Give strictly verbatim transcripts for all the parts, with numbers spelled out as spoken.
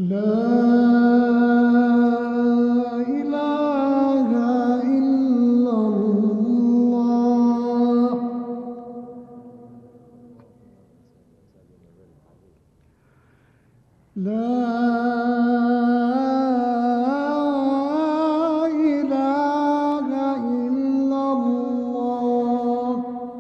لا إله إلا الله. لا إله إلا الله.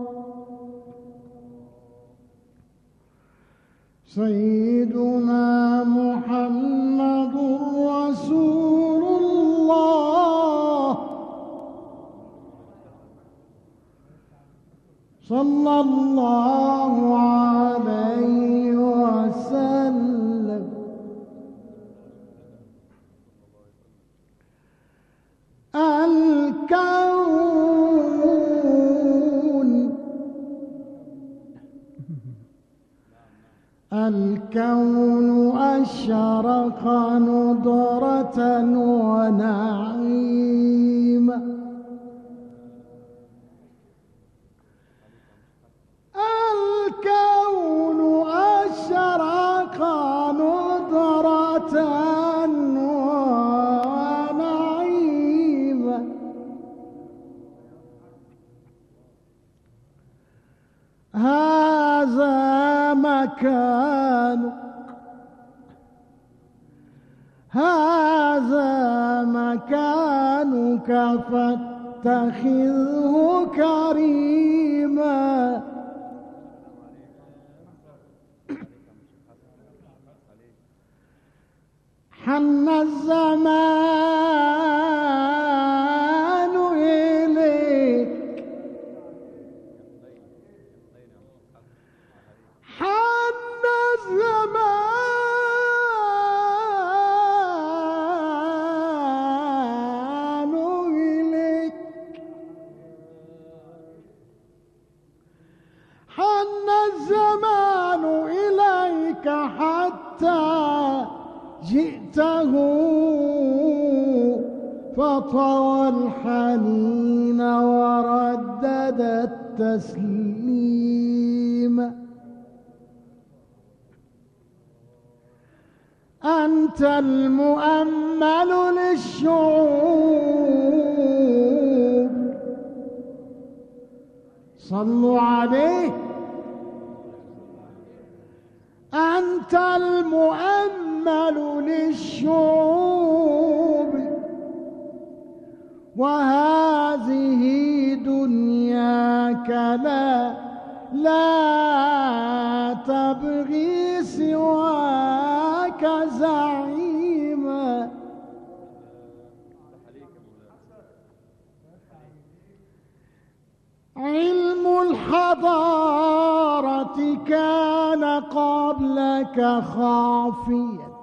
سيدنا محمد رسول الله صلى الله عليه وسلم. الكون الكون أشرق نضرة ونعيم. الكون أشرق نضرة ونعيم. هذا مكانك، هذا مكانك فاتخذه كريما. حن الزمان إليك، حن الزمان إليك، حن الزمان إليك حتى جئته فطوى الحنين وردد التسليم. أنت المؤمل للشعوب، صلوا عليه. أنت المؤمل للشعوب، وهذه دنياك لا لا تبغي سواك زعيما. علم الحضارة كان قبلك خافيا،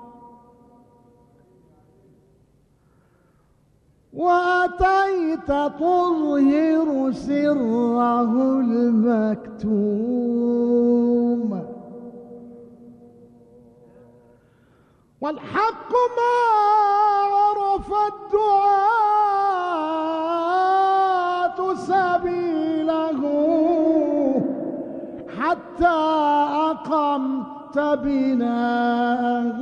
وأتيت تظهر سره المكتوم. والحق ما عرف الدعاة سبيله حتى أقمت بناءه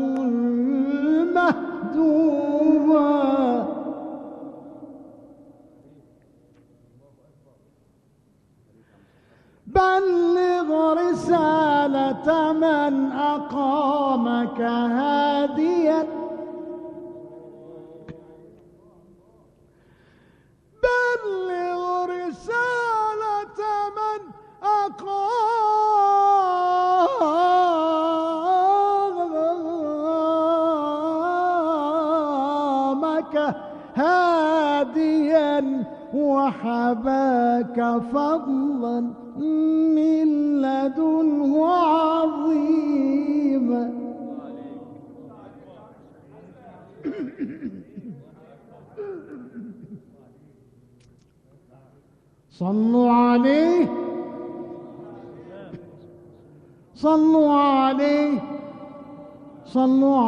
المهدوما. بلغ رسالة من أقامك هاديا، بلغ رسالة من أقامك هاديا وحباك فضلا من لدنه عظيما. صلوا عليه، صلوا عليه، صلوا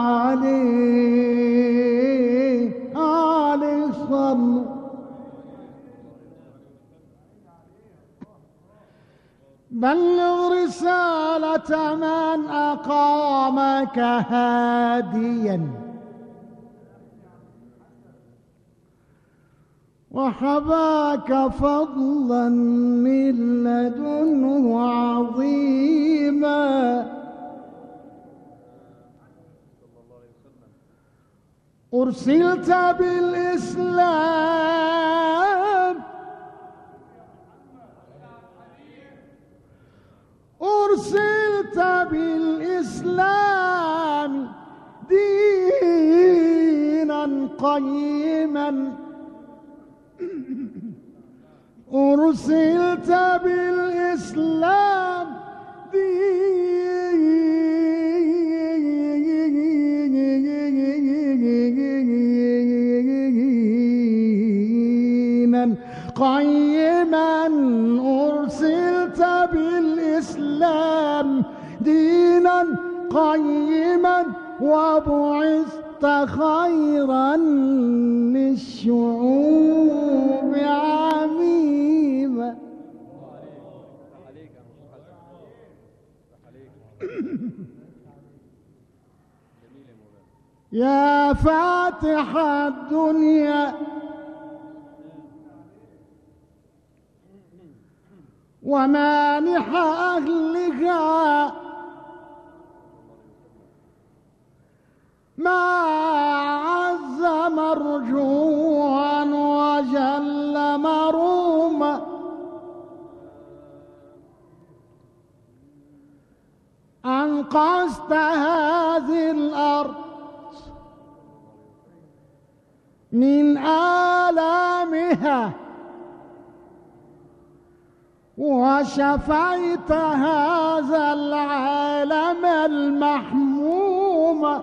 عليه، عليه صلوا. بلغ رسالة من أقامك هاديا وحباك فضلا من لدنه عظيما. أرسلت بالإسلام أرسلت بالإسلام دينا قيما أرسلت بالإسلام دينا قيما أرسلت بالإسلام دينا قيما وبعثت خيرا للشعوب عميما. يا فاتح الدنيا ومانح أهلها ما عز مرجوعا وجل مروما أنقذت هذه الأرض من آلامها وشفيت هذا العالم المحموم.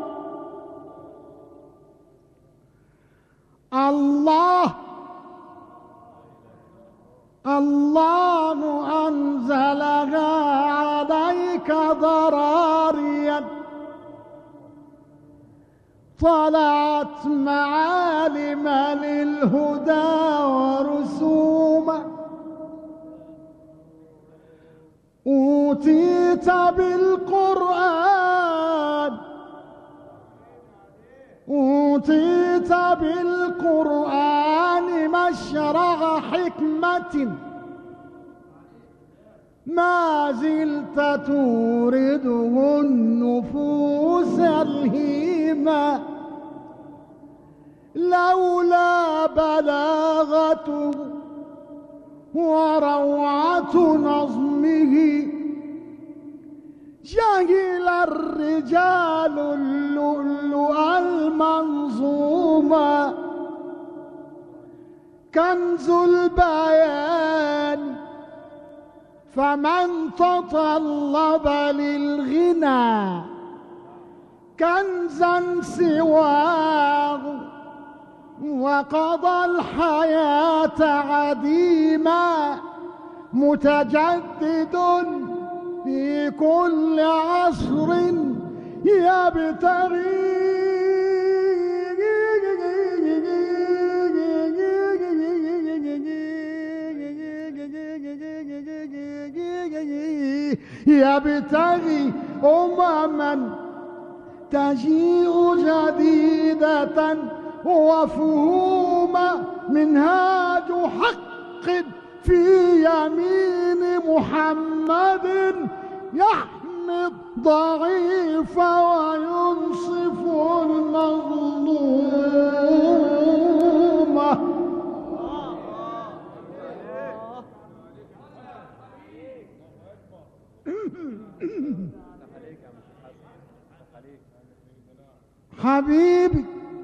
الله الله أنزلها عليك ضراريا طلعت معالم للهدى ورسوما أوتيت بالقرآن أوتيت بالقرآن مشرع حكمة ما زلت تورده النفوس الهيمة لولا بلاغته وروعة نظمه جهل الرجال اللؤلؤ المنظومة كنز البيان فمن تطلب للغنى كنزا سواه وقضى الحياة عديما متجدد في كل عصر يبتغي يبتغي أمما تجيء جديدة وفهوما منهاج حق في يمين محمد يحمي الضعيف وينصف المظلوم. حبيبي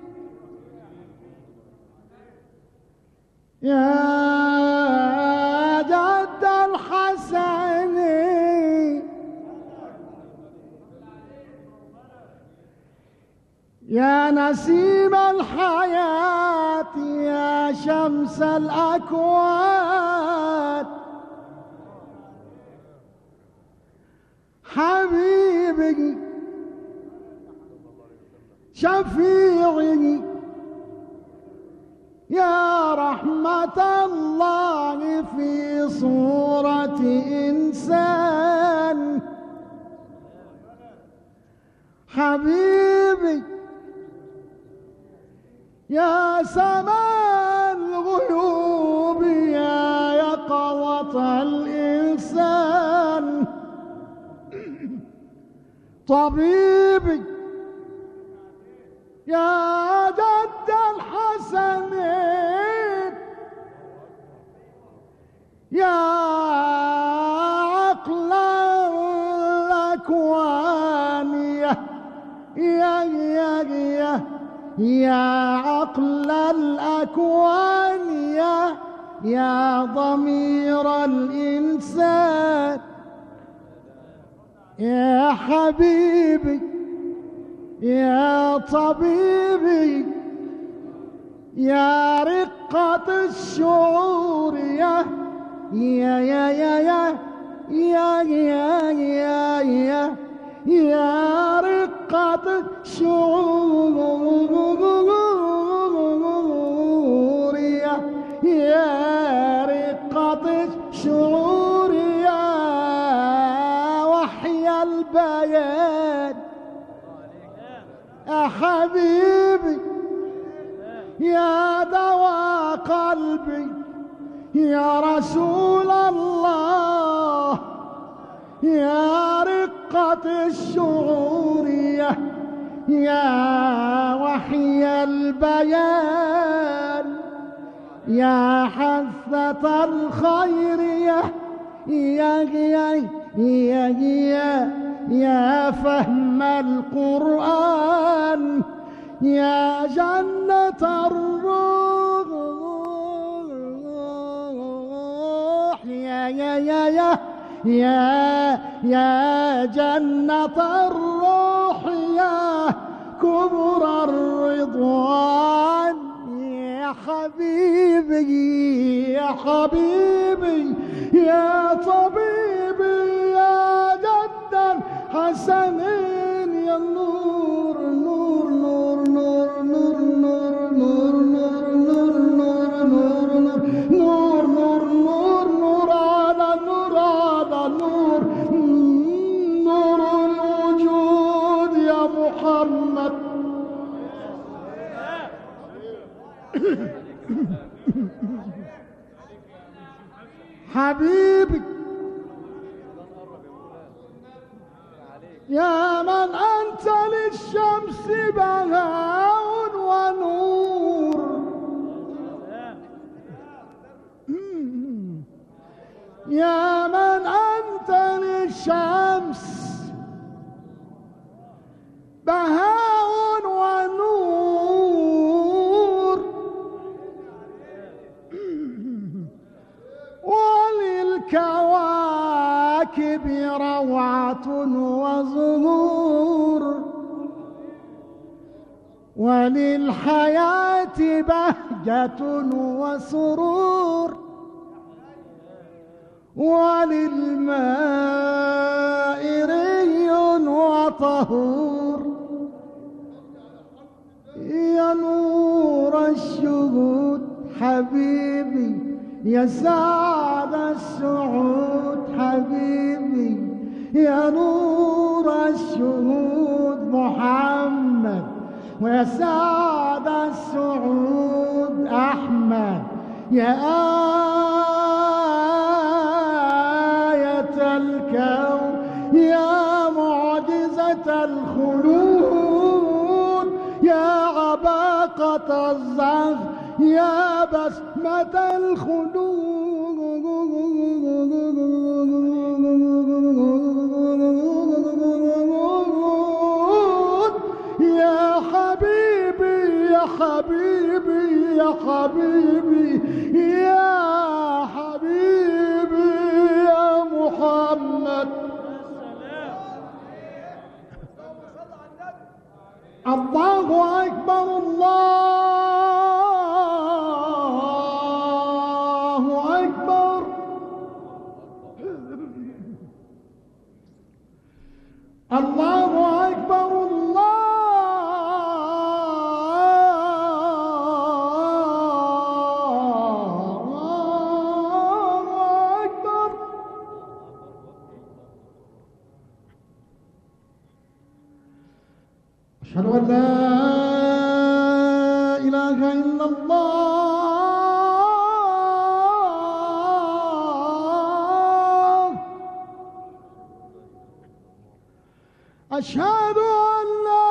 يا جد الحسن يا نسيم الحياة يا شمس الأكوان حبيبي شفيعي يا رحمة الله في صورة إنسان حبيبي يا سماء الغيوب يا يقظة الإنسان طبيبي يا جد الحسنين يا عقل الأكوان يا يا يا يا يا عقل الأكوان يا يا ضمير الإنسان يا حبيبي يا طبيبي يا رقة الشعور يا يا يا يا يا يا يا يا يا رقة الشعور يا يا رقة الشعور يا وحي البيان يا حبيبي يا دواء قلبي يا رسول الله يا رقة الشعور يا يا وحي البيان يا حثة الخير يا يا يا يا يا يا فهم القرآن يا جنة الروح يا يا يا يا يا يا جنة الروح يا كبر الرضوان يا حبيبي يا حبيبي يا طبيبي يا جدا حسنين يا نور نور نور نور نور نور نور نور نور نور نور نور نور نور نور على نور على نور نور الوجود يا محمد حبيبي يا من أنت للشمس بهاء ونور يا من أنت للشمس بهاء ونور وللكواكب روعة وزهور وللحياة بهجة وسرور وللماء ري وطهور يا نور الشهود حبيبي يا سعد السعود حبيبي يا نور الشهود محمد ويا سعد السعود أحمد يا آية الكون يا معجزة الخلود يا عباقة الزهر يا بسمة الخلود يا حبيبي يا حبيبي يا حبيبي يا حبيبي يا محمد الله أكبر الله أكبر الله أكبر الله أشهد أن لا إله إلا الله. أشهد أن لا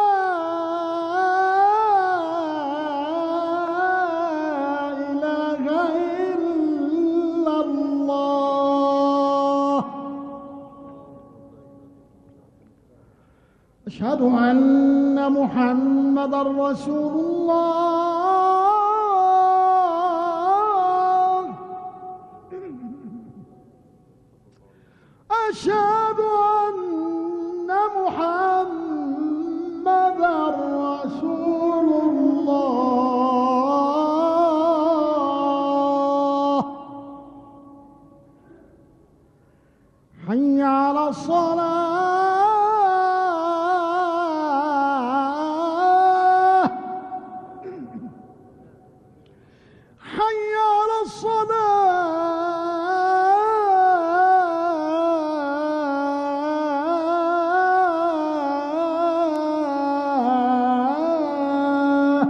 إله إلا الله. أشهد أن محمدًا رسول الله. أشهد أن محمدًا رسول الله. حي على الصلاة. حي على الصلاة.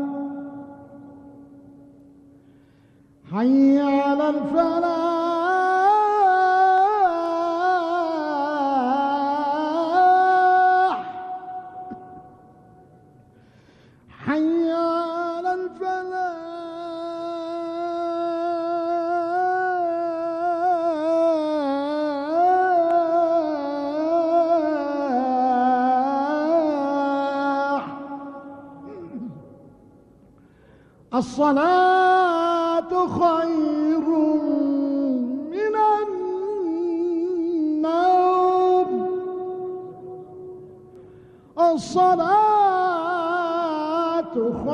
حي على الفلاح. حي على الفلاح. الصلاة خير من النوم. الصلاة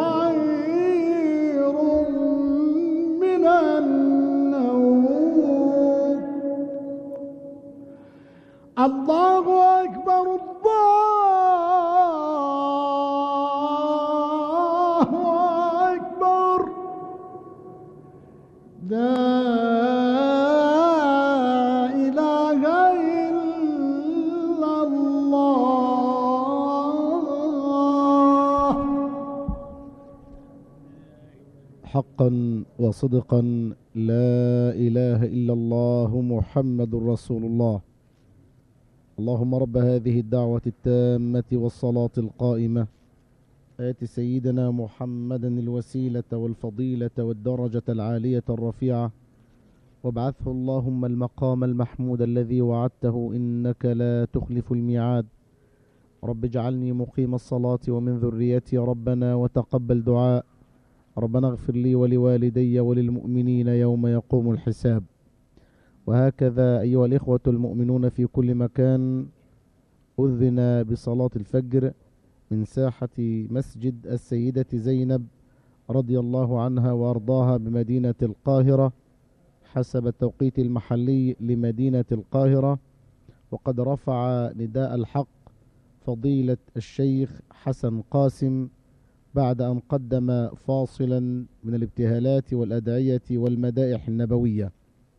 خير من النوم. الله أكبر. الله أكبر. لا إله إلا الله. حقا وصدقا لا إله إلا الله محمد رسول الله. اللهم رب هذه الدعوة التامة والصلاة القائمة آت سيدنا محمدا الوسيلة والفضيلة والدرجة العالية الرفيعة وابعثه اللهم المقام المحمود الذي وعدته إنك لا تخلف الميعاد. رب اجعلني مقيم الصلاة ومن ذريتي ربنا وتقبل دعاء. ربنا اغفر لي ولوالدي وللمؤمنين يوم يقوم الحساب. وهكذا أيها الإخوة المؤمنون في كل مكان، أذن بصلاة الفجر من ساحة مسجد السيدة زينب رضي الله عنها وأرضاها بمدينة القاهرة حسب التوقيت المحلي لمدينة القاهرة. وقد رفع نداء الحق فضيلة الشيخ حسن قاسم بعد أن قدم فاصلا من الابتهالات والأدعية والمدائح النبوية.